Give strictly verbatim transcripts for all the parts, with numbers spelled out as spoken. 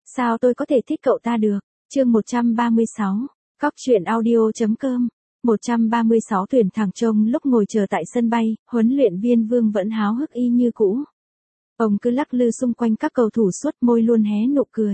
Sao tôi có thể thích cậu ta được? Chương một trăm ba mươi sáu, Cóc truyện audio.com. một trăm ba mươi sáu tuyển thẳng trông lúc ngồi chờ tại sân bay, huấn luyện viên Vương vẫn háo hức y như cũ. Ông cứ lắc lư xung quanh các cầu thủ suốt, môi luôn hé nụ cười.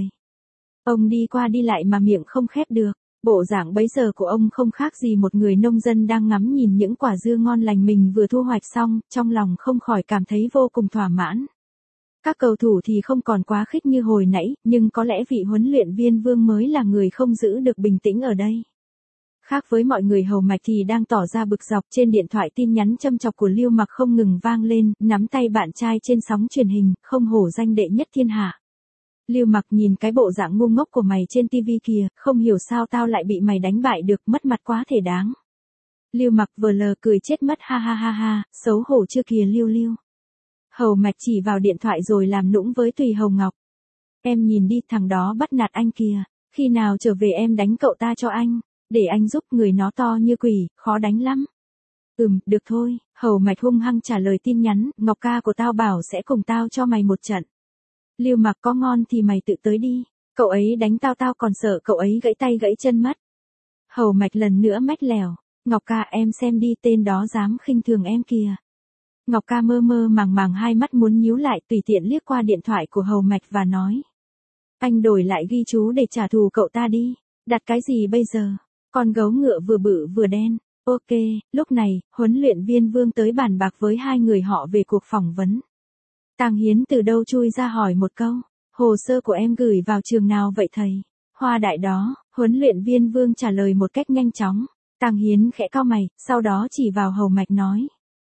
Ông đi qua đi lại mà miệng không khép được. Bộ dạng bấy giờ của ông không khác gì một người nông dân đang ngắm nhìn những quả dưa ngon lành mình vừa thu hoạch xong, trong lòng không khỏi cảm thấy vô cùng thỏa mãn. Các cầu thủ thì không còn quá khích như hồi nãy, nhưng có lẽ vị huấn luyện viên Vương mới là người không giữ được bình tĩnh ở đây. Khác với mọi người, Hầu Mạch thì đang tỏ ra bực dọc. Trên điện thoại tin nhắn châm chọc của Lưu Mặc không ngừng vang lên, nắm tay bạn trai trên sóng truyền hình, không hổ danh đệ nhất thiên hạ. Lưu Mặc nhìn cái bộ dạng ngu ngốc của mày trên tivi kìa, không hiểu sao tao lại bị mày đánh bại được, mất mặt quá thể đáng. Lưu Mặc vờ lờ cười chết mất, ha ha ha ha, xấu hổ chưa kìa Lưu Lưu. Hầu Mạch chỉ vào điện thoại rồi làm nũng với Tùy Hồng Ngọc. Em nhìn đi, thằng đó bắt nạt anh kìa, khi nào trở về em đánh cậu ta cho anh, để anh giúp, người nó to như quỷ, khó đánh lắm. Ừm, được thôi, Hầu Mạch hung hăng trả lời tin nhắn, Ngọc ca của tao bảo sẽ cùng tao cho mày một trận. Lưu Mặc có ngon thì mày tự tới đi, cậu ấy đánh tao tao còn sợ cậu ấy gãy tay gãy chân mất. Hầu Mạch lần nữa mách lèo, Ngọc ca em xem đi, tên đó dám khinh thường em kìa. Ngọc ca mơ mơ màng màng, hai mắt muốn nhíu lại, tùy tiện liếc qua điện thoại của Hầu Mạch và nói. Anh đổi lại ghi chú để trả thù cậu ta đi, đặt cái gì bây giờ, con gấu ngựa vừa bự vừa đen. Ok, lúc này, huấn luyện viên Vương tới bàn bạc với hai người họ về cuộc phỏng vấn. Tàng Hiến từ đâu chui ra hỏi một câu, hồ sơ của em gửi vào trường nào vậy thầy? Hoa Đại đó, huấn luyện viên Vương trả lời một cách nhanh chóng. Tàng Hiến khẽ cau mày, sau đó chỉ vào Hầu Mạch nói.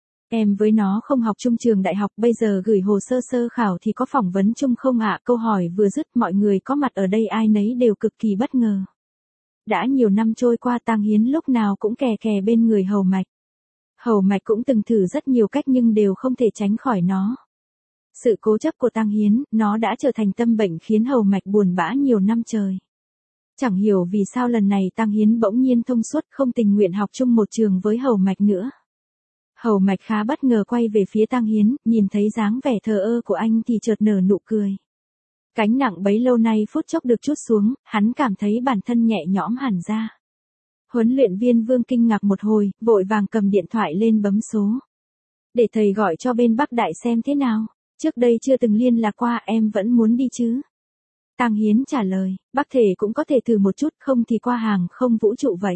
Em với nó không học chung trường đại học, bây giờ gửi hồ sơ sơ khảo thì có phỏng vấn chung không ạ? Câu hỏi vừa dứt, mọi người có mặt ở đây ai nấy đều cực kỳ bất ngờ. Đã nhiều năm trôi qua, Tàng Hiến lúc nào cũng kè kè bên người Hầu Mạch. Hầu Mạch cũng từng thử rất nhiều cách nhưng đều không thể tránh khỏi nó. Sự cố chấp của Tàng Hiến, nó đã trở thành tâm bệnh khiến Hầu Mạch buồn bã nhiều năm trời. Chẳng hiểu vì sao lần này Tàng Hiến bỗng nhiên thông suốt, không tình nguyện học chung một trường với Hầu Mạch nữa. Hầu Mạch khá bất ngờ quay về phía Tàng Hiến, nhìn thấy dáng vẻ thờ ơ của anh thì chợt nở nụ cười. Cánh nặng bấy lâu nay phút chốc được trút xuống, hắn cảm thấy bản thân nhẹ nhõm hẳn ra. Huấn luyện viên Vương kinh ngạc một hồi, vội vàng cầm điện thoại lên bấm số. Để thầy gọi cho bên Bắc Đại xem thế nào. Trước đây chưa từng liên lạc qua, em vẫn muốn đi chứ? Tàng Hiến trả lời, Bắc thể cũng có thể thử một chút, không thì qua hàng không vũ trụ vậy.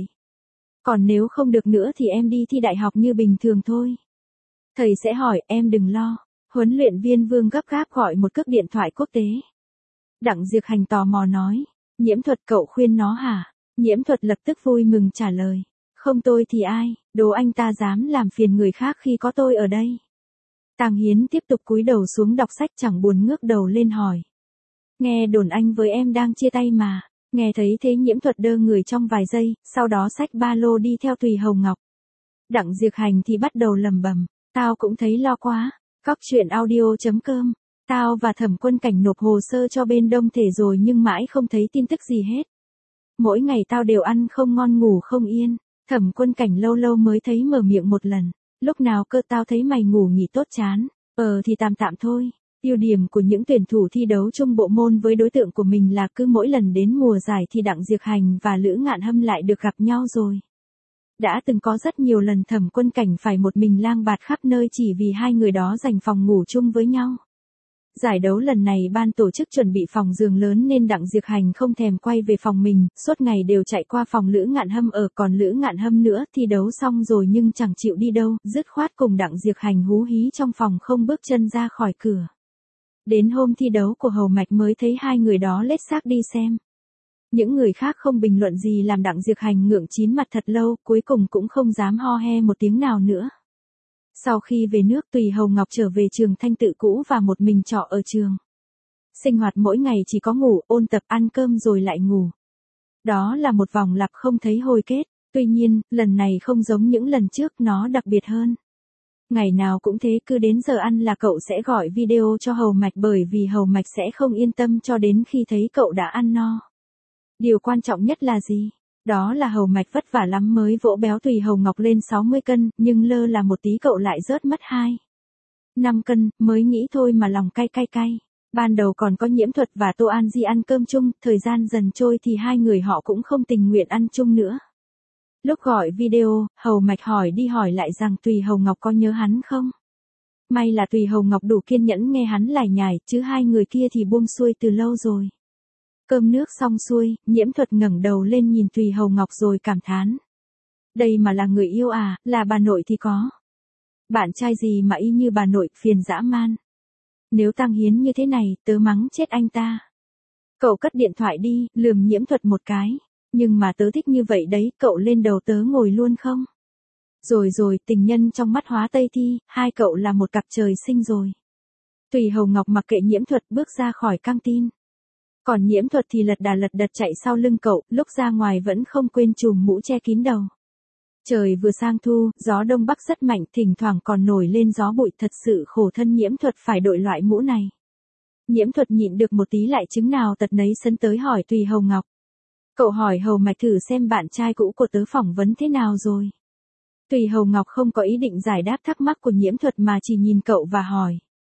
Còn nếu không được nữa thì em đi thi đại học như bình thường thôi. Thầy sẽ hỏi, em đừng lo. Huấn luyện viên Vương gấp gáp gọi một cước điện thoại quốc tế. Đặng Diệp Hành tò mò nói, Nhiễm Thuật cậu khuyên nó hả? Nhiễm Thuật lập tức vui mừng trả lời, không tôi thì ai, đố anh ta dám làm phiền người khác khi có tôi ở đây. Tàng Hiến tiếp tục cúi đầu xuống đọc sách, chẳng buồn ngước đầu lên hỏi. Nghe đồn anh với em đang chia tay mà. Nghe thấy thế Nhiễm Thuật đơ người trong vài giây, sau đó xách ba lô đi theo Tùy Hồng Ngọc. Đặng Diệp Hành thì bắt đầu lầm bầm, tao cũng thấy lo quá. Cóc truyện audio.com. Tao và Thẩm Quân Cảnh nộp hồ sơ cho bên Đông Thể rồi nhưng mãi không thấy tin tức gì hết. Mỗi ngày tao đều ăn không ngon ngủ không yên. Thẩm Quân Cảnh lâu lâu mới thấy mở miệng một lần. Lúc nào cơ tao thấy mày ngủ nghỉ tốt chán. Ờ thì tạm tạm thôi. Ưu điểm của những tuyển thủ thi đấu chung bộ môn với đối tượng của mình là cứ mỗi lần đến mùa giải thì Đặng Diệp Hành và Lữ Ngạn Hâm lại được gặp nhau rồi. Đã từng có rất nhiều lần Thẩm Quân Cảnh phải một mình lang bạt khắp nơi chỉ vì hai người đó giành phòng ngủ chung với nhau. Giải đấu lần này ban tổ chức chuẩn bị phòng giường lớn nên Đặng Diệp Hành không thèm quay về phòng mình, suốt ngày đều chạy qua phòng Lữ Ngạn Hâm ở, còn Lữ Ngạn Hâm nữa thi đấu xong rồi nhưng chẳng chịu đi đâu, dứt khoát cùng Đặng Diệp Hành hú hí trong phòng không bước chân ra khỏi cửa. Đến hôm thi đấu của Hầu Mạch mới thấy hai người đó lết xác đi xem. Những người khác không bình luận gì làm Đặng Diệp Hành ngượng chín mặt thật lâu, cuối cùng cũng không dám ho he một tiếng nào nữa. Sau khi về nước, Tùy Hồng Ngọc trở về trường Thanh Tự cũ và một mình trọ ở trường. Sinh hoạt mỗi ngày chỉ có ngủ, ôn tập, ăn cơm rồi lại ngủ. Đó là một vòng lặp không thấy hồi kết, tuy nhiên, lần này không giống những lần trước, nó đặc biệt hơn. Ngày nào cũng thế, cứ đến giờ ăn là cậu sẽ gọi video cho Hầu Mạch bởi vì Hầu Mạch sẽ không yên tâm cho đến khi thấy cậu đã ăn no. Điều quan trọng nhất là gì? Đó là Hầu Mạch vất vả lắm mới vỗ béo Tùy Hồng Ngọc lên sáu mươi cân, nhưng lơ là một tí cậu lại rớt mất hai năm cân, mới nghĩ thôi mà lòng cay cay cay. Ban đầu còn có Nhiễm Thuật và Tô An Di ăn cơm chung, thời gian dần trôi thì hai người họ cũng không tình nguyện ăn chung nữa. Lúc gọi video, Hầu Mạch hỏi đi hỏi lại rằng Tùy Hầu Ngọc có nhớ hắn không? May là Tùy Hầu Ngọc đủ kiên nhẫn nghe hắn lải nhải, chứ hai người kia thì buông xuôi từ lâu rồi. Cơm nước xong xuôi, Nhiễm Thuật ngẩng đầu lên nhìn Tùy Hầu Ngọc rồi cảm thán. Đây mà là người yêu à, là bà nội thì có. Bạn trai gì mà y như bà nội, phiền dã man. Nếu Tăng Hiến như thế này, tớ mắng chết anh ta. Cậu cất điện thoại đi, lườm Nhiễm Thuật một cái. Nhưng mà tớ thích như vậy đấy, cậu lên đầu tớ ngồi luôn không? Rồi rồi, tình nhân trong mắt hóa Tây Thi, hai cậu là một cặp trời sinh rồi. Tùy Hầu Ngọc mặc kệ Nhiễm Thuật bước ra khỏi căng tin. Còn Nhiễm Thuật thì lật đà lật đật chạy sau lưng cậu, lúc ra ngoài vẫn không quên trùm mũ che kín đầu. Trời vừa sang thu, gió đông bắc rất mạnh, thỉnh thoảng còn nổi lên gió bụi, thật sự khổ thân Nhiễm Thuật phải đội loại mũ này. Nhiễm Thuật nhịn được một tí lại chứng nào tật nấy sân tới hỏi Tùy Hầu Ngọc. Cậu hỏi Hầu Mạch thử xem bạn trai cũ của tớ phỏng vấn thế nào rồi. Tùy Hầu Ngọc không có ý định giải đáp thắc mắc của Nhiễm Thuật mà chỉ nhìn cậu và hỏi.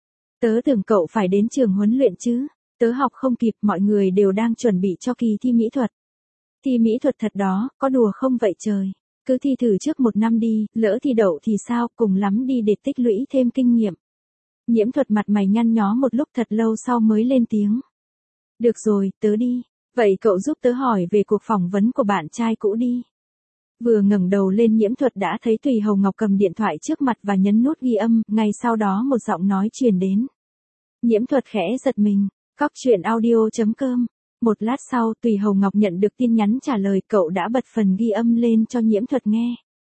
Tớ tưởng cậu phải đến trường huấn luyện chứ, tớ học không kịp, mọi người đều đang chuẩn bị cho kỳ thi mỹ thuật. Thi mỹ thuật thật đó, có đùa không vậy trời, cứ thi thử trước một năm đi, lỡ thi đậu thì sao, cùng lắm đi để tích lũy thêm kinh nghiệm. Nhiễm Thuật mặt mày nhăn nhó một lúc thật lâu sau mới lên tiếng. Được rồi, tớ đi, vậy cậu giúp tớ hỏi về cuộc phỏng vấn của bạn trai cũ đi. Vừa ngẩng đầu lên Nhiễm Thuật đã thấy Tùy Hầu Ngọc cầm điện thoại trước mặt và nhấn nút ghi âm, ngay sau đó một giọng nói truyền đến. Nhiễm Thuật khẽ giật mình, cóc truyện audio chấm com. Một lát sau Tùy Hầu Ngọc nhận được tin nhắn trả lời, cậu đã bật phần ghi âm lên cho Nhiễm Thuật nghe.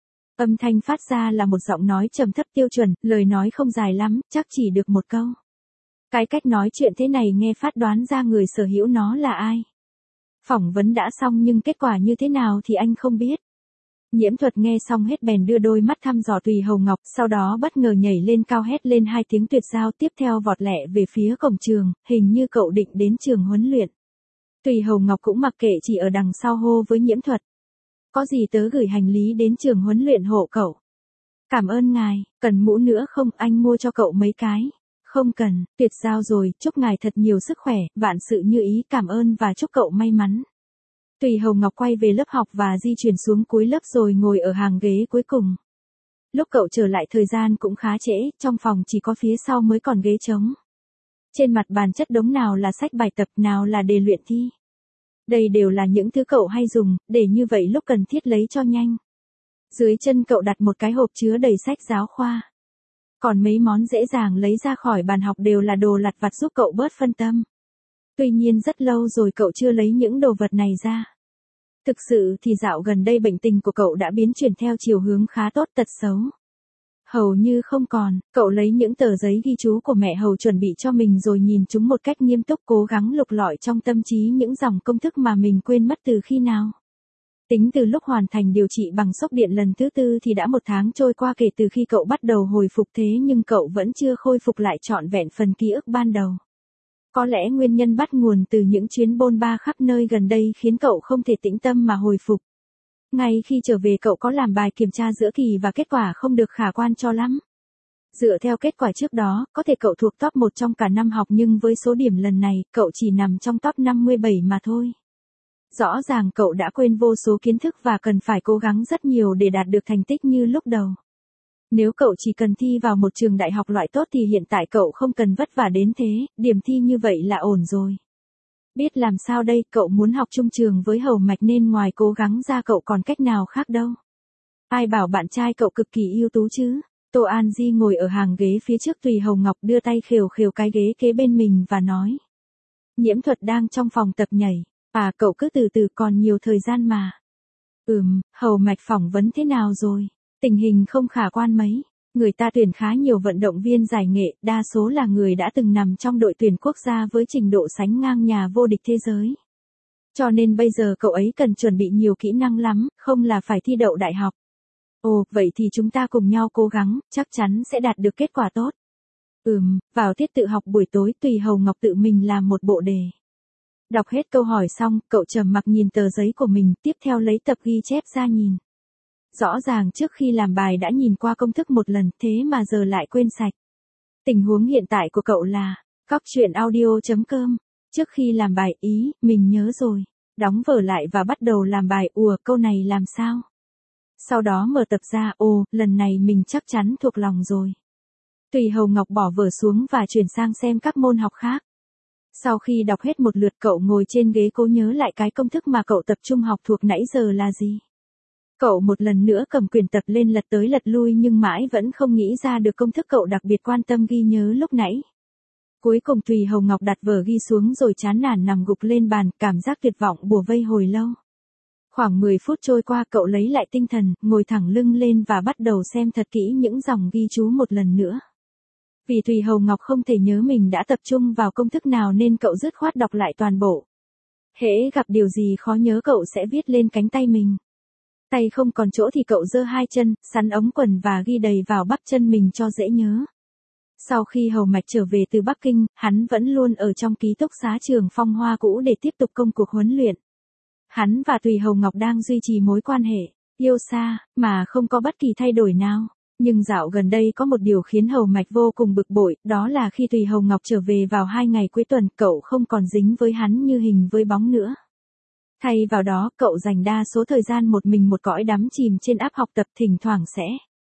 Âm thanh phát ra là một giọng nói trầm thấp tiêu chuẩn, lời nói không dài lắm, chắc chỉ được một câu. Cái cách nói chuyện thế này nghe phát đoán ra người sở hữu nó là ai. Phỏng vấn đã xong nhưng kết quả như thế nào thì anh không biết. Nhiễm Thuật nghe xong hết bèn đưa đôi mắt thăm dò Tùy Hầu Ngọc, sau đó bất ngờ nhảy lên cao hét lên hai tiếng tuyệt giao, tiếp theo vọt lẹ về phía cổng trường, hình như cậu định đến trường huấn luyện. Tùy Hầu Ngọc cũng mặc kệ, chỉ ở đằng sau hô với Nhiễm Thuật. Có gì tớ gửi hành lý đến trường huấn luyện hộ cậu. Cảm ơn ngài, cần mũ nữa không, anh mua cho cậu mấy cái. Không cần, tuyệt giao rồi, chúc ngài thật nhiều sức khỏe, vạn sự như ý, cảm ơn và chúc cậu may mắn. Tùy Hầu Ngọc quay về lớp học và di chuyển xuống cuối lớp rồi ngồi ở hàng ghế cuối cùng. Lúc cậu trở lại thời gian cũng khá trễ, trong phòng chỉ có phía sau mới còn ghế trống. Trên mặt bàn chất đống nào là sách bài tập, nào là đề luyện thi. Đây đều là những thứ cậu hay dùng, để như vậy lúc cần thiết lấy cho nhanh. Dưới chân cậu đặt một cái hộp chứa đầy sách giáo khoa. Còn mấy món dễ dàng lấy ra khỏi bàn học đều là đồ lặt vặt giúp cậu bớt phân tâm. Tuy nhiên rất lâu rồi cậu chưa lấy những đồ vật này ra. Thực sự thì dạo gần đây bệnh tình của cậu đã biến chuyển theo chiều hướng khá tốt, tật xấu hầu như không còn. Cậu lấy những tờ giấy ghi chú của mẹ Hầu chuẩn bị cho mình rồi nhìn chúng một cách nghiêm túc, cố gắng lục lọi trong tâm trí những dòng công thức mà mình quên mất từ khi nào. Tính từ lúc hoàn thành điều trị bằng sốc điện lần thứ tư thì đã một tháng trôi qua kể từ khi cậu bắt đầu hồi phục, thế nhưng cậu vẫn chưa khôi phục lại trọn vẹn phần ký ức ban đầu. Có lẽ nguyên nhân bắt nguồn từ những chuyến bôn ba khắp nơi gần đây khiến cậu không thể tĩnh tâm mà hồi phục. Ngay khi trở về cậu có làm bài kiểm tra giữa kỳ và kết quả không được khả quan cho lắm. Dựa theo kết quả trước đó, có thể cậu thuộc top một trong cả năm học nhưng với số điểm lần này, cậu chỉ nằm trong top năm mươi bảy mà thôi. Rõ ràng cậu đã quên vô số kiến thức và cần phải cố gắng rất nhiều để đạt được thành tích như lúc đầu. Nếu cậu chỉ cần thi vào một trường đại học loại tốt thì hiện tại cậu không cần vất vả đến thế, điểm thi như vậy là ổn rồi. Biết làm sao đây, cậu muốn học chung trường với Hầu Mạch nên ngoài cố gắng ra cậu còn cách nào khác đâu. Ai bảo bạn trai cậu cực kỳ ưu tú chứ. Tô An Di ngồi ở hàng ghế phía trước Tùy Hầu Ngọc đưa tay khều khều cái ghế kế bên mình và nói. Nhiễm Thuật đang trong phòng tập nhảy. À, cậu cứ từ từ, còn nhiều thời gian mà. Ừm, Hầu Mạch phỏng vấn thế nào rồi? Tình hình không khả quan mấy. Người ta tuyển khá nhiều vận động viên giải nghệ, đa số là người đã từng nằm trong đội tuyển quốc gia với trình độ sánh ngang nhà vô địch thế giới. Cho nên bây giờ cậu ấy cần chuẩn bị nhiều kỹ năng lắm, không là phải thi đậu đại học. Ồ, vậy thì chúng ta cùng nhau cố gắng, chắc chắn sẽ đạt được kết quả tốt. Ừm, vào tiết tự học buổi tối Tùy Hầu Ngọc tự mình làm một bộ đề. Đọc hết câu hỏi xong, cậu trầm mặc nhìn tờ giấy của mình, tiếp theo lấy tập ghi chép ra nhìn. Rõ ràng trước khi làm bài đã nhìn qua công thức một lần, thế mà giờ lại quên sạch. Tình huống hiện tại của cậu là, Cóc truyện audio chấm com. Trước khi làm bài ý, mình nhớ rồi. Đóng vở lại và bắt đầu làm bài, ùa câu này làm sao? Sau đó mở tập ra, ồ, lần này mình chắc chắn thuộc lòng rồi. Tùy Hầu Ngọc bỏ vở xuống và chuyển sang xem các môn học khác. Sau khi đọc hết một lượt, cậu ngồi trên ghế cố nhớ lại cái công thức mà cậu tập trung học thuộc nãy giờ là gì. Cậu một lần nữa cầm quyển tập lên lật tới lật lui nhưng mãi vẫn không nghĩ ra được công thức cậu đặc biệt quan tâm ghi nhớ lúc nãy. Cuối cùng Tùy Hầu Ngọc đặt vở ghi xuống rồi chán nản nằm gục lên bàn, cảm giác tuyệt vọng bủa vây hồi lâu. Khoảng mười phút trôi qua, cậu lấy lại tinh thần, ngồi thẳng lưng lên và bắt đầu xem thật kỹ những dòng ghi chú một lần nữa. Vì Tùy Hầu Ngọc không thể nhớ mình đã tập trung vào công thức nào nên cậu dứt khoát đọc lại toàn bộ. Hễ gặp điều gì khó nhớ cậu sẽ viết lên cánh tay mình. Tay không còn chỗ thì cậu giơ hai chân, sắn ống quần và ghi đầy vào bắp chân mình cho dễ nhớ. Sau khi Hầu Mạch trở về từ Bắc Kinh, hắn vẫn luôn ở trong ký túc xá Trường Phong Hoa cũ để tiếp tục công cuộc huấn luyện. Hắn và Tùy Hầu Ngọc đang duy trì mối quan hệ yêu xa, mà không có bất kỳ thay đổi nào. Nhưng dạo gần đây có một điều khiến Hầu Mạch vô cùng bực bội, đó là khi Tùy Hầu Ngọc trở về vào hai ngày cuối tuần, cậu không còn dính với hắn như hình với bóng nữa. Thay vào đó, cậu dành đa số thời gian một mình một cõi đắm chìm trên app học tập, thỉnh thoảng sẽ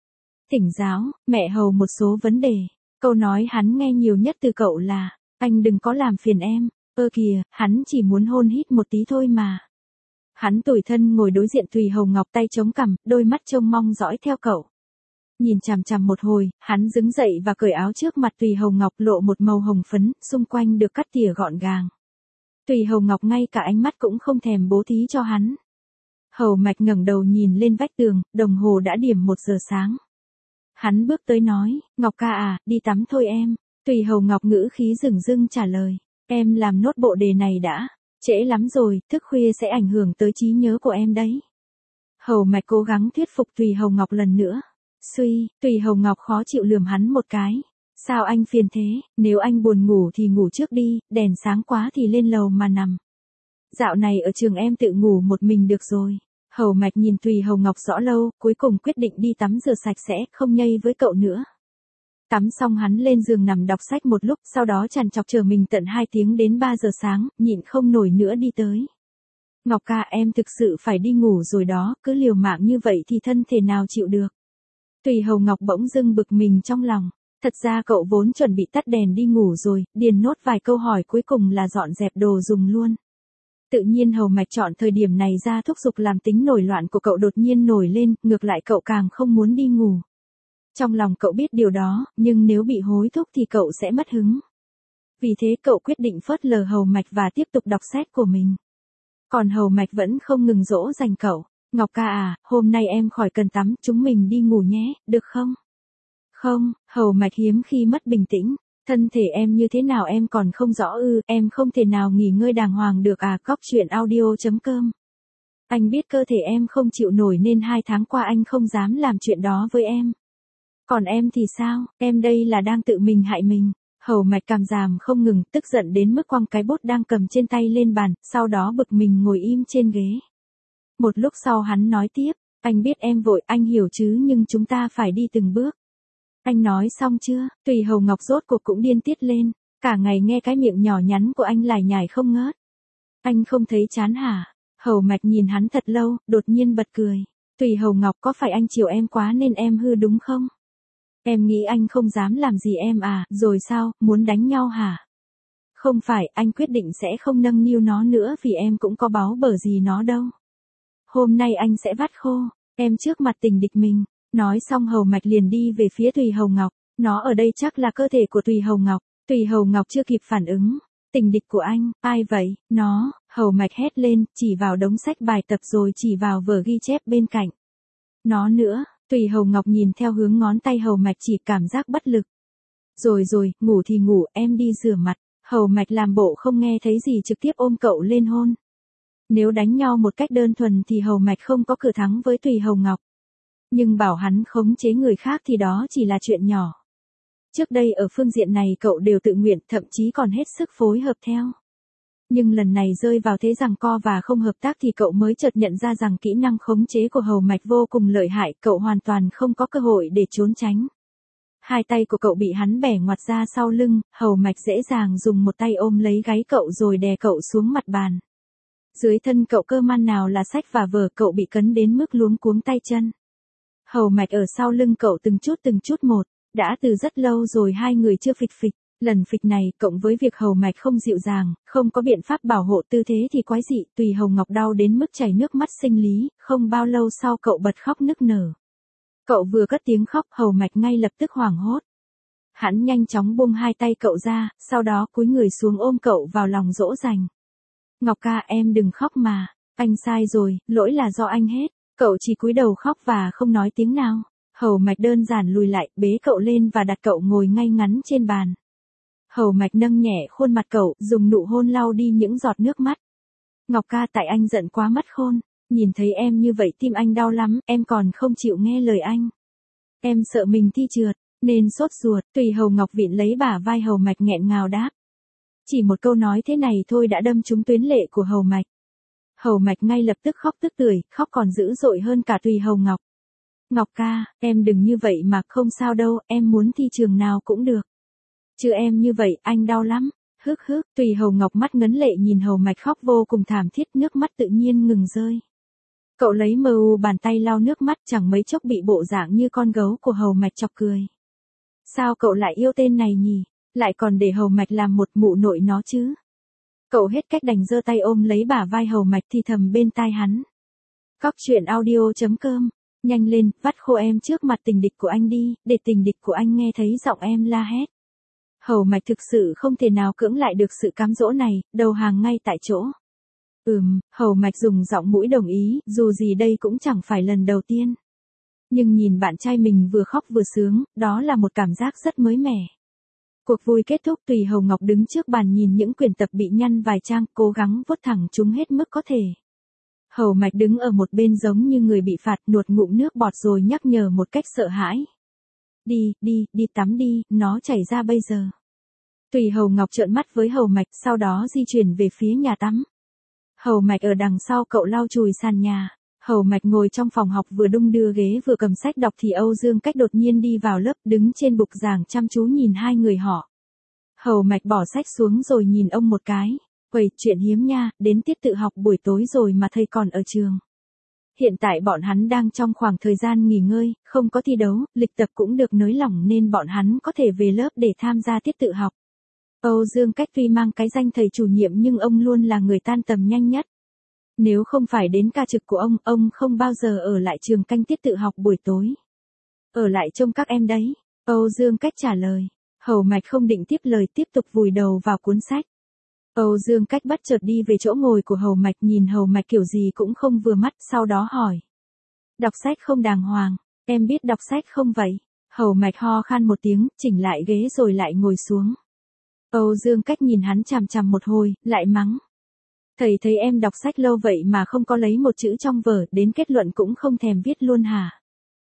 thỉnh giáo mẹ Hầu một số vấn đề. Câu nói hắn nghe nhiều nhất từ cậu là, anh đừng có làm phiền em, ơ kìa, hắn chỉ muốn hôn hít một tí thôi mà. Hắn tủi thân ngồi đối diện Tùy Hầu Ngọc, tay chống cằm, đôi mắt trông mong dõi theo cậu. Nhìn chằm chằm một hồi, hắn đứng dậy và cởi áo trước mặt Tùy Hầu Ngọc, lộ một màu hồng phấn, xung quanh được cắt tỉa gọn gàng. Tùy Hầu Ngọc ngay cả ánh mắt cũng không thèm bố thí cho hắn. Hầu Mạch ngẩng đầu nhìn lên vách tường, đồng hồ đã điểm một giờ sáng. Hắn bước tới nói, Ngọc ca à, đi tắm thôi em. Tùy Hầu Ngọc ngữ khí rừng rưng trả lời, em làm nốt bộ đề này đã, trễ lắm rồi, thức khuya sẽ ảnh hưởng tới trí nhớ của em đấy. Hầu Mạch cố gắng thuyết phục Tùy Hầu Ngọc lần nữa. Suy, Tùy Hầu Ngọc khó chịu lườm hắn một cái. Sao anh phiền thế, nếu anh buồn ngủ thì ngủ trước đi, đèn sáng quá thì lên lầu mà nằm. Dạo này ở trường em tự ngủ một mình được rồi. Hầu Mạch nhìn Tùy Hầu Ngọc rõ lâu, cuối cùng quyết định đi tắm rửa sạch sẽ, không nhây với cậu nữa. Tắm xong hắn lên giường nằm đọc sách một lúc, sau đó trằn trọc chờ mình tận hai tiếng đến ba giờ sáng, nhịn không nổi nữa đi tới. Ngọc ca, em thực sự phải đi ngủ rồi đó, cứ liều mạng như vậy thì thân thể nào chịu được. Tùy Hầu Ngọc bỗng dưng bực mình trong lòng. Thật ra cậu vốn chuẩn bị tắt đèn đi ngủ rồi, điền nốt vài câu hỏi cuối cùng là dọn dẹp đồ dùng luôn. Tự nhiên Hầu Mạch chọn thời điểm này ra thúc giục làm tính nổi loạn của cậu đột nhiên nổi lên, ngược lại cậu càng không muốn đi ngủ. Trong lòng cậu biết điều đó, nhưng nếu bị hối thúc thì cậu sẽ mất hứng. Vì thế cậu quyết định phớt lờ Hầu Mạch và tiếp tục đọc sách của mình. Còn Hầu Mạch vẫn không ngừng dỗ dành cậu. Ngọc ca à, hôm nay em khỏi cần tắm, chúng mình đi ngủ nhé, được không? Không, Hầu Mạch hiếm khi mất bình tĩnh. Thân thể em như thế nào em còn không rõ ư, em không thể nào nghỉ ngơi đàng hoàng được à. Cóc truyện audio chấm com. Anh biết cơ thể em không chịu nổi nên hai tháng qua anh không dám làm chuyện đó với em. Còn em thì sao, em đây là đang tự mình hại mình. Hầu Mạch cảm giảm không ngừng, tức giận đến mức quăng cái bút đang cầm trên tay lên bàn, sau đó bực mình ngồi im trên ghế. Một lúc sau hắn nói tiếp, anh biết em vội, anh hiểu chứ, nhưng chúng ta phải đi từng bước. Anh nói xong chưa? Tùy Hầu Ngọc rốt cuộc cũng điên tiết lên, cả ngày nghe cái miệng nhỏ nhắn của anh lải nhải không ngớt. Anh không thấy chán hả? Hầu Mạch nhìn hắn thật lâu, đột nhiên bật cười. Tùy Hầu Ngọc, có phải anh chiều em quá nên em hư đúng không? Em nghĩ anh không dám làm gì em à, rồi sao, muốn đánh nhau hả? Không phải, anh quyết định sẽ không nâng niu nó nữa vì em cũng có báu bở gì nó đâu. Hôm nay anh sẽ vắt khô em trước mặt tình địch mình. Nói xong Hầu Mạch liền đi về phía Tùy Hầu Ngọc. Nó ở đây chắc là cơ thể của Tùy Hầu Ngọc. Tùy Hầu Ngọc chưa kịp phản ứng. Tình địch của anh, ai vậy? Nó, Hầu Mạch hét lên, chỉ vào đống sách bài tập rồi chỉ vào vở ghi chép bên cạnh. Nó nữa, Tùy Hầu Ngọc nhìn theo hướng ngón tay Hầu Mạch chỉ, cảm giác bất lực. Rồi rồi, ngủ thì ngủ, em đi rửa mặt. Hầu Mạch làm bộ không nghe thấy gì, trực tiếp ôm cậu lên hôn. Nếu đánh nhau một cách đơn thuần thì Hầu Mạch không có cửa thắng với Tùy Hầu Ngọc. Nhưng bảo hắn khống chế người khác thì đó chỉ là chuyện nhỏ. Trước đây ở phương diện này cậu đều tự nguyện, thậm chí còn hết sức phối hợp theo. Nhưng lần này rơi vào thế giằng co và không hợp tác thì cậu mới chợt nhận ra rằng kỹ năng khống chế của Hầu Mạch vô cùng lợi hại, cậu hoàn toàn không có cơ hội để trốn tránh. Hai tay của cậu bị hắn bẻ ngoặt ra sau lưng, Hầu Mạch dễ dàng dùng một tay ôm lấy gáy cậu rồi đè cậu xuống mặt bàn. Dưới thân cậu cơ man nào là sách và vở, cậu bị cấn đến mức luống cuống tay chân. Hầu Mạch ở sau lưng cậu từng chút từng chút một, đã từ rất lâu rồi hai người chưa phịch phịch. Lần phịch này, cộng với việc Hầu Mạch không dịu dàng, không có biện pháp bảo hộ tư thế thì quái dị, Tùy Hầu Ngọc đau đến mức chảy nước mắt sinh lý, không bao lâu sau cậu bật khóc nức nở. Cậu vừa cất tiếng khóc, Hầu Mạch ngay lập tức hoảng hốt. Hắn nhanh chóng buông hai tay cậu ra, sau đó cúi người xuống ôm cậu vào lòng dỗ dành. Ngọc ca, em đừng khóc mà, anh sai rồi, lỗi là do anh hết. Cậu chỉ cúi đầu khóc và không nói tiếng nào. Hầu Mạch đơn giản lùi lại, bế cậu lên và đặt cậu ngồi ngay ngắn trên bàn. Hầu Mạch nâng nhẹ khuôn mặt cậu, dùng nụ hôn lau đi những giọt nước mắt. Ngọc ca, tại anh giận quá mất khôn, nhìn thấy em như vậy tim anh đau lắm, em còn không chịu nghe lời anh. Em sợ mình thi trượt, nên sốt ruột. Tùy Hầu Ngọc vịn lấy bả vai Hầu Mạch nghẹn ngào đáp. Chỉ một câu nói thế này thôi đã đâm trúng tuyến lệ của Hầu Mạch. Hầu Mạch ngay lập tức khóc tức tưởi, khóc còn dữ dội hơn cả Tùy Hầu Ngọc. Ngọc ca, em đừng như vậy mà, không sao đâu, em muốn thi trường nào cũng được. Chứ em như vậy, anh đau lắm. Hức hức, Tùy Hầu Ngọc mắt ngấn lệ nhìn Hầu Mạch khóc vô cùng thảm thiết, nước mắt tự nhiên ngừng rơi. Cậu lấy mờ u bàn tay lau nước mắt, chẳng mấy chốc bị bộ dạng như con gấu của Hầu Mạch chọc cười. Sao cậu lại yêu tên này nhỉ? Lại còn để Hầu Mạch làm một mụ nội nó chứ? Cậu hết cách đành giơ tay ôm lấy bả vai Hầu Mạch thì thầm bên tai hắn. Cóc truyện audio chấm com. Nhanh lên, vắt khô em trước mặt tình địch của anh đi, để tình địch của anh nghe thấy giọng em la hét. Hầu Mạch thực sự không thể nào cưỡng lại được sự cám dỗ này, đầu hàng ngay tại chỗ. Ừm, Hầu Mạch dùng giọng mũi đồng ý, dù gì đây cũng chẳng phải lần đầu tiên. Nhưng nhìn bạn trai mình vừa khóc vừa sướng, đó là một cảm giác rất mới mẻ. Cuộc vui kết thúc, Tùy Hầu Ngọc đứng trước bàn nhìn những quyển tập bị nhăn vài trang, cố gắng vuốt thẳng chúng hết mức có thể. Hầu Mạch đứng ở một bên giống như người bị phạt, nuốt ngụm nước bọt rồi nhắc nhở một cách sợ hãi. Đi, đi, đi tắm đi, nó chảy ra bây giờ. Tùy Hầu Ngọc trợn mắt với Hầu Mạch, sau đó di chuyển về phía nhà tắm. Hầu Mạch ở đằng sau cậu lau chùi sàn nhà. Hầu Mạch ngồi trong phòng học vừa đung đưa ghế vừa cầm sách đọc thì Âu Dương Cách đột nhiên đi vào lớp, đứng trên bục giảng chăm chú nhìn hai người họ. Hầu Mạch bỏ sách xuống rồi nhìn ông một cái. Quầy, chuyện hiếm nha, đến tiết tự học buổi tối rồi mà thầy còn ở trường. Hiện tại bọn hắn đang trong khoảng thời gian nghỉ ngơi, không có thi đấu, lịch tập cũng được nới lỏng nên bọn hắn có thể về lớp để tham gia tiết tự học. Âu Dương Cách tuy mang cái danh thầy chủ nhiệm nhưng ông luôn là người tan tầm nhanh nhất. Nếu không phải đến ca trực của ông, ông không bao giờ ở lại trường canh tiết tự học buổi tối. Ở lại trông các em đấy, Âu Dương Cách trả lời. Hầu Mạch không định tiếp lời, tiếp tục vùi đầu vào cuốn sách. Âu Dương Cách bất chợt đi về chỗ ngồi của Hầu Mạch, nhìn Hầu Mạch kiểu gì cũng không vừa mắt, sau đó hỏi. Đọc sách không đàng hoàng, em biết đọc sách không vậy? Hầu Mạch ho khan một tiếng, chỉnh lại ghế rồi lại ngồi xuống. Âu Dương Cách nhìn hắn chằm chằm một hồi, lại mắng. Thầy thấy em đọc sách lâu vậy mà không có lấy một chữ trong vở, đến kết luận cũng không thèm viết luôn hả?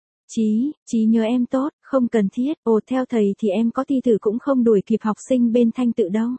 Chí, trí nhớ em tốt, không cần thiết, ồ theo thầy thì em có thi thử cũng không đuổi kịp học sinh bên Thanh Tự đâu.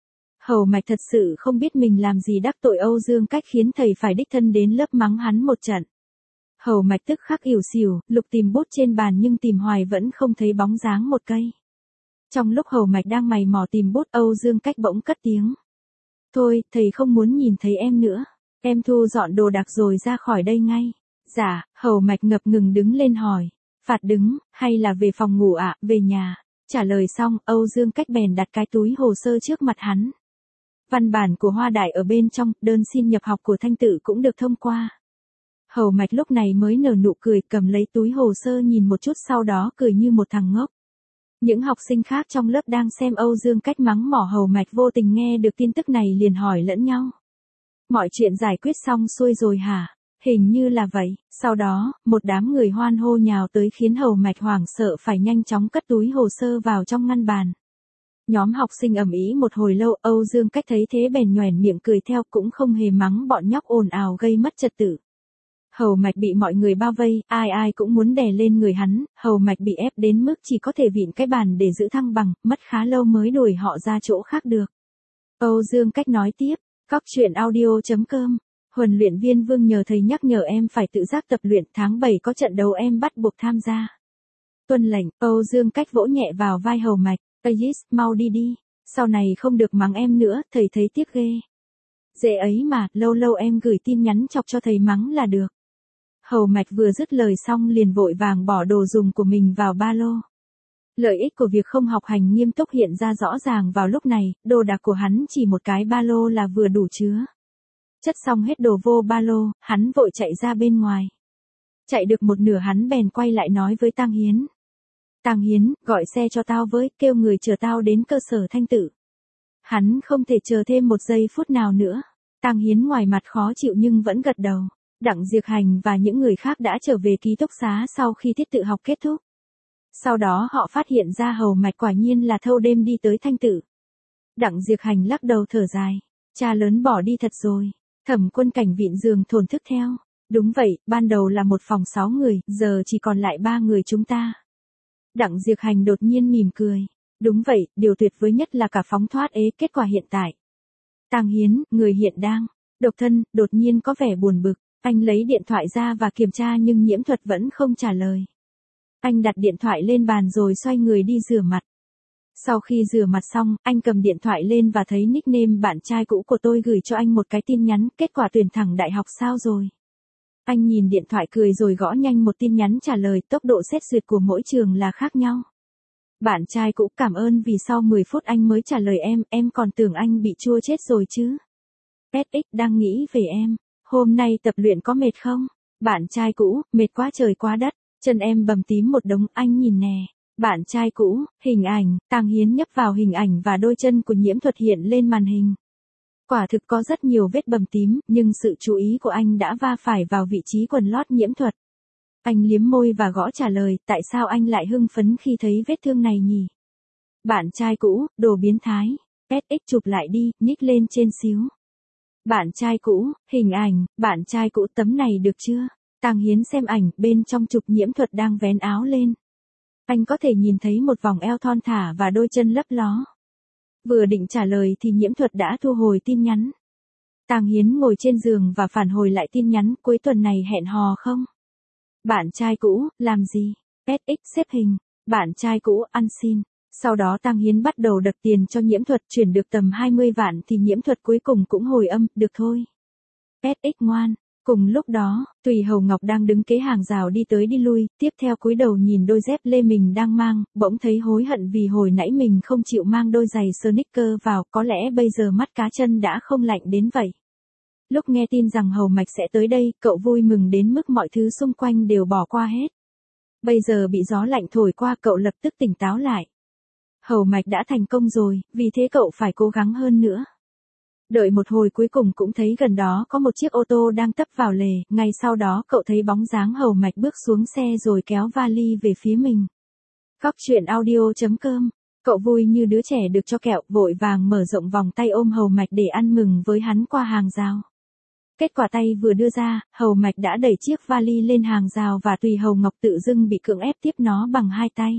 Hầu Mạch thật sự không biết mình làm gì đắc tội Âu Dương Cách khiến thầy phải đích thân đến lớp mắng hắn một trận. Hầu Mạch tức khắc ỉu xìu, lục tìm bút trên bàn nhưng tìm hoài vẫn không thấy bóng dáng một cây. Trong lúc Hầu Mạch đang mày mò tìm bút, Âu Dương Cách bỗng cất tiếng. Thôi, thầy không muốn nhìn thấy em nữa. Em thu dọn đồ đạc rồi ra khỏi đây ngay. Dạ, Hầu Mạch ngập ngừng đứng lên hỏi. Phạt đứng, hay là về phòng ngủ ạ, à, về nhà. Trả lời xong, Âu Dương Cách bèn đặt cái túi hồ sơ trước mặt hắn. Văn bản của Hoa Đại ở bên trong, đơn xin nhập học của Thanh Tự cũng được thông qua. Hầu Mạch lúc này mới nở nụ cười, cầm lấy túi hồ sơ nhìn một chút sau đó cười như một thằng ngốc. Những học sinh khác trong lớp đang xem Âu Dương Cách mắng mỏ Hầu Mạch vô tình nghe được tin tức này liền hỏi lẫn nhau. Mọi chuyện giải quyết xong xuôi rồi hả? Hình như là vậy. Sau đó, một đám người hoan hô nhào tới khiến Hầu Mạch hoảng sợ phải nhanh chóng cất túi hồ sơ vào trong ngăn bàn. Nhóm học sinh ầm ĩ một hồi lâu, Âu Dương Cách thấy thế bèn nhoẻn miệng cười theo, cũng không hề mắng bọn nhóc ồn ào gây mất trật tự. Hầu Mạch bị mọi người bao vây, ai ai cũng muốn đè lên người hắn, Hầu Mạch bị ép đến mức chỉ có thể vịn cái bàn để giữ thăng bằng, mất khá lâu mới đuổi họ ra chỗ khác được. Âu Dương Cách nói tiếp, cóc truyện audio chấm com, huấn luyện viên Vương nhờ thầy nhắc nhở em phải tự giác tập luyện, tháng bảy có trận đấu em bắt buộc tham gia. Tuân lệnh, Âu Dương Cách vỗ nhẹ vào vai Hầu Mạch, Ayis, mau đi đi, sau này không được mắng em nữa, thầy thấy tiếc ghê. Dễ ấy mà, lâu lâu em gửi tin nhắn chọc cho thầy mắng là được. Hầu Mạch vừa dứt lời xong liền vội vàng bỏ đồ dùng của mình vào ba lô. Lợi ích của việc không học hành nghiêm túc hiện ra rõ ràng vào lúc này, đồ đạc của hắn chỉ một cái ba lô là vừa đủ chứa. Chất xong hết đồ vô ba lô, hắn vội chạy ra bên ngoài. Chạy được một nửa hắn bèn quay lại nói với Tang Hiến. Tang Hiến, gọi xe cho tao với, kêu người chờ tao đến cơ sở Thanh Tự. Hắn không thể chờ thêm một giây phút nào nữa. Tang Hiến ngoài mặt khó chịu nhưng vẫn gật đầu. Đặng Diệp Hành và những người khác đã trở về ký túc xá sau khi tiết tự học kết thúc. Sau đó họ phát hiện ra Hầu Mạch quả nhiên là thâu đêm đi tới Thanh Tự. Đặng Diệp Hành lắc đầu thở dài. Cha lớn bỏ đi thật rồi. Thẩm Quân Cảnh vịn giường thổn thức theo. Đúng vậy, ban đầu là một phòng sáu người, giờ chỉ còn lại ba người chúng ta. Đặng Diệp Hành đột nhiên mỉm cười. Đúng vậy, điều tuyệt vời nhất là cả phóng thoát ế kết quả hiện tại. Tang Hiến, người hiện đang độc thân, đột nhiên có vẻ buồn bực. Anh lấy điện thoại ra và kiểm tra nhưng Nhiễm Thuật vẫn không trả lời. Anh đặt điện thoại lên bàn rồi xoay người đi rửa mặt. Sau khi rửa mặt xong, anh cầm điện thoại lên và thấy nickname bạn trai cũ của tôi gửi cho anh một cái tin nhắn, kết quả tuyển thẳng đại học sao rồi. Anh nhìn điện thoại cười rồi gõ nhanh một tin nhắn trả lời, tốc độ xét duyệt của mỗi trường là khác nhau. Bạn trai cũ, cảm ơn vì sau mười phút anh mới trả lời em, em còn tưởng anh bị chua chết rồi chứ. ét ích đang nghĩ về em, hôm nay tập luyện có mệt không? Bạn trai cũ, mệt quá trời quá đất, chân em bầm tím một đống, anh nhìn nè. Bạn trai cũ, hình ảnh, Tang Hiến nhấp vào hình ảnh và đôi chân của Nhiễm Thuật hiện lên màn hình. Quả thực có rất nhiều vết bầm tím, nhưng sự chú ý của anh đã va phải vào vị trí quần lót Nhiễm Thuật. Anh liếm môi và gõ trả lời, tại sao anh lại hưng phấn khi thấy vết thương này nhỉ? Bạn trai cũ, đồ biến thái. ét ích chụp lại đi, nhích lên trên xíu. Bạn trai cũ, hình ảnh, bạn trai cũ tấm này được chưa? Tang Hiến xem ảnh, bên trong chụp Nhiễm Thuật đang vén áo lên. Anh có thể nhìn thấy một vòng eo thon thả và đôi chân lấp ló. Vừa định trả lời thì Nhiễm Thuật đã thu hồi tin nhắn. Tang Hiến ngồi trên giường và phản hồi lại tin nhắn, cuối tuần này hẹn hò không? Bạn trai cũ, làm gì? ét ích xếp hình. Bạn trai cũ, ăn xin. Sau đó Tang Hiến bắt đầu đập tiền cho Nhiễm Thuật, chuyển được tầm hai mươi vạn thì Nhiễm Thuật cuối cùng cũng hồi âm, được thôi. ét ích ngoan. Cùng lúc đó, Tùy Hầu Ngọc đang đứng kế hàng rào đi tới đi lui, tiếp theo cúi đầu nhìn đôi dép lê mình đang mang, bỗng thấy hối hận vì hồi nãy mình không chịu mang đôi giày sneaker vào, có lẽ bây giờ mắt cá chân đã không lạnh đến vậy. Lúc nghe tin rằng Hầu Mạch sẽ tới đây, cậu vui mừng đến mức mọi thứ xung quanh đều bỏ qua hết. Bây giờ bị gió lạnh thổi qua, cậu lập tức tỉnh táo lại. Hầu Mạch đã thành công rồi, vì thế cậu phải cố gắng hơn nữa. Đợi một hồi cuối cùng cũng thấy gần đó có một chiếc ô tô đang tấp vào lề, ngay sau đó cậu thấy bóng dáng Hầu Mạch bước xuống xe rồi kéo vali về phía mình. Góc truyện audio chấm com, cậu vui như đứa trẻ được cho kẹo, vội vàng mở rộng vòng tay ôm Hầu Mạch để ăn mừng với hắn qua hàng rào. Kết quả tay vừa đưa ra, Hầu Mạch đã đẩy chiếc vali lên hàng rào và Tùy Hầu Ngọc tự dưng bị cưỡng ép tiếp nó bằng hai tay.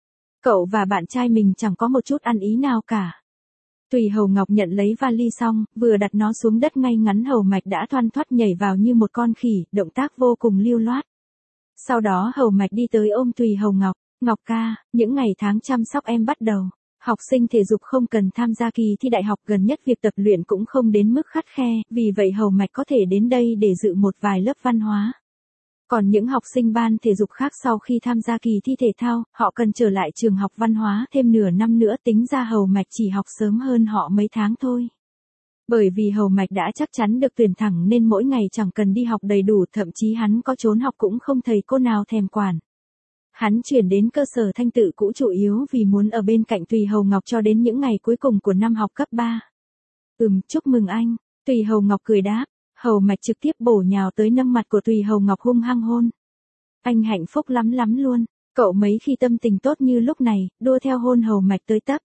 Cậu và bạn trai mình chẳng có một chút ăn ý nào cả. Tùy Hầu Ngọc nhận lấy vali xong, vừa đặt nó xuống đất ngay ngắn Hầu Mạch đã thoăn thoắt nhảy vào như một con khỉ, động tác vô cùng lưu loát. Sau đó Hầu Mạch đi tới ôm Tùy Hầu Ngọc, Ngọc ca, những ngày tháng chăm sóc em bắt đầu. Học sinh thể dục không cần tham gia kỳ thi đại học, gần nhất việc tập luyện cũng không đến mức khắt khe, vì vậy Hầu Mạch có thể đến đây để dự một vài lớp văn hóa. Còn những học sinh ban thể dục khác sau khi tham gia kỳ thi thể thao, họ cần trở lại trường học văn hóa thêm nửa năm nữa, tính ra Hầu Mạch chỉ học sớm hơn họ mấy tháng thôi. Bởi vì Hầu Mạch đã chắc chắn được tuyển thẳng nên mỗi ngày chẳng cần đi học đầy đủ, thậm chí hắn có trốn học cũng không thầy cô nào thèm quản. Hắn chuyển đến cơ sở Thanh Tự cũ chủ yếu vì muốn ở bên cạnh Tùy Hầu Ngọc cho đến những ngày cuối cùng của năm học cấp ba. Ừm, chúc mừng anh. Tùy Hầu Ngọc cười đáp. Hầu Mạch trực tiếp bổ nhào tới nâng mặt của Tùy Hầu Ngọc hung hăng hôn. Anh hạnh phúc lắm lắm luôn. Cậu mấy khi tâm tình tốt như lúc này, đua theo hôn Hầu Mạch tới tấp.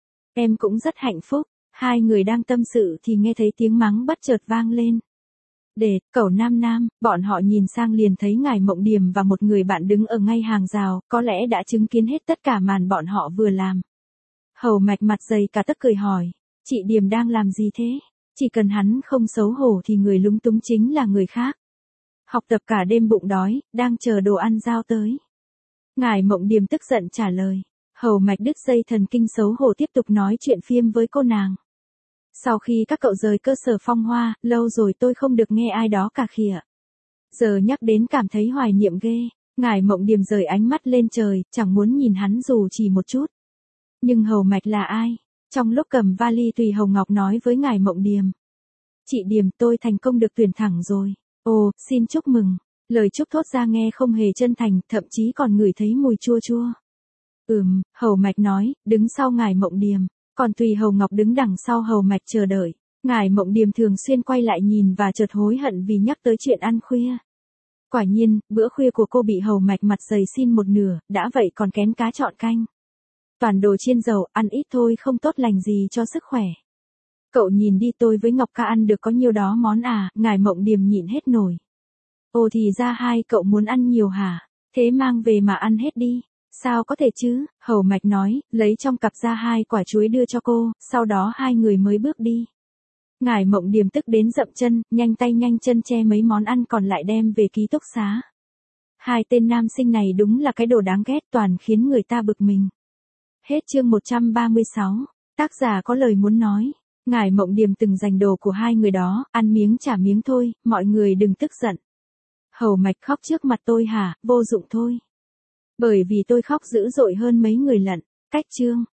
Em cũng rất hạnh phúc. Hai người đang tâm sự thì nghe thấy tiếng mắng bất chợt vang lên. Để, cẩu nam nam, bọn họ nhìn sang liền thấy Ngải Mộng Điềm và một người bạn đứng ở ngay hàng rào, có lẽ đã chứng kiến hết tất cả màn bọn họ vừa làm. Hầu Mạch mặt dày cả tấc cười hỏi, chị Điềm đang làm gì thế? Chỉ cần hắn không xấu hổ thì người lúng túng chính là người khác. Học tập cả đêm bụng đói, đang chờ đồ ăn giao tới. Ngải Mộng Điềm tức giận trả lời. Hầu Mạch đứt dây thần kinh xấu hổ tiếp tục nói chuyện phiêm với cô nàng. Sau khi các cậu rời cơ sở Phong Hoa, lâu rồi tôi không được nghe ai đó cà khịa. Giờ nhắc đến cảm thấy hoài niệm ghê. Ngải Mộng Điềm rời ánh mắt lên trời, chẳng muốn nhìn hắn dù chỉ một chút. Nhưng Hầu Mạch là ai? Trong lúc cầm vali Tùy Hồng Ngọc nói với Ngải Mộng Điềm. Chị Điềm, tôi thành công được tuyển thẳng rồi. Ồ, xin chúc mừng. Lời chúc thốt ra nghe không hề chân thành, thậm chí còn ngửi thấy mùi chua chua. Ừm, Hầu Mạch nói, đứng sau Ngải Mộng Điềm. Còn Tùy Hồng Ngọc đứng đằng sau Hầu Mạch chờ đợi. Ngải Mộng Điềm thường xuyên quay lại nhìn và chợt hối hận vì nhắc tới chuyện ăn khuya. Quả nhiên, bữa khuya của cô bị Hầu Mạch mặt dày xin một nửa, đã vậy còn kén cá chọn canh. Toàn đồ chiên dầu, ăn ít thôi không tốt lành gì cho sức khỏe. Cậu nhìn đi, tôi với Ngọc ca ăn được có nhiêu đó món à? Ngải Mộng Điềm nhịn hết nổi. Ồ, thì ra hai cậu muốn ăn nhiều hả? Thế mang về mà ăn hết đi. Sao có thể chứ? Hầu Mạch nói, lấy trong cặp ra hai quả chuối đưa cho cô, sau đó hai người mới bước đi. Ngải Mộng Điềm tức đến dậm chân, nhanh tay nhanh chân che mấy món ăn còn lại đem về ký túc xá. Hai tên nam sinh này đúng là cái đồ đáng ghét, toàn khiến người ta bực mình. Hết chương một trăm ba mươi sáu. Tác giả có lời muốn nói. Ngải Mộng Điềm từng giành đồ của hai người đó, ăn miếng trả miếng thôi, mọi người đừng tức giận. Hầu Mạch khóc trước mặt tôi hả? Vô dụng thôi. Bởi vì tôi khóc dữ dội hơn mấy người lận. Cách chương.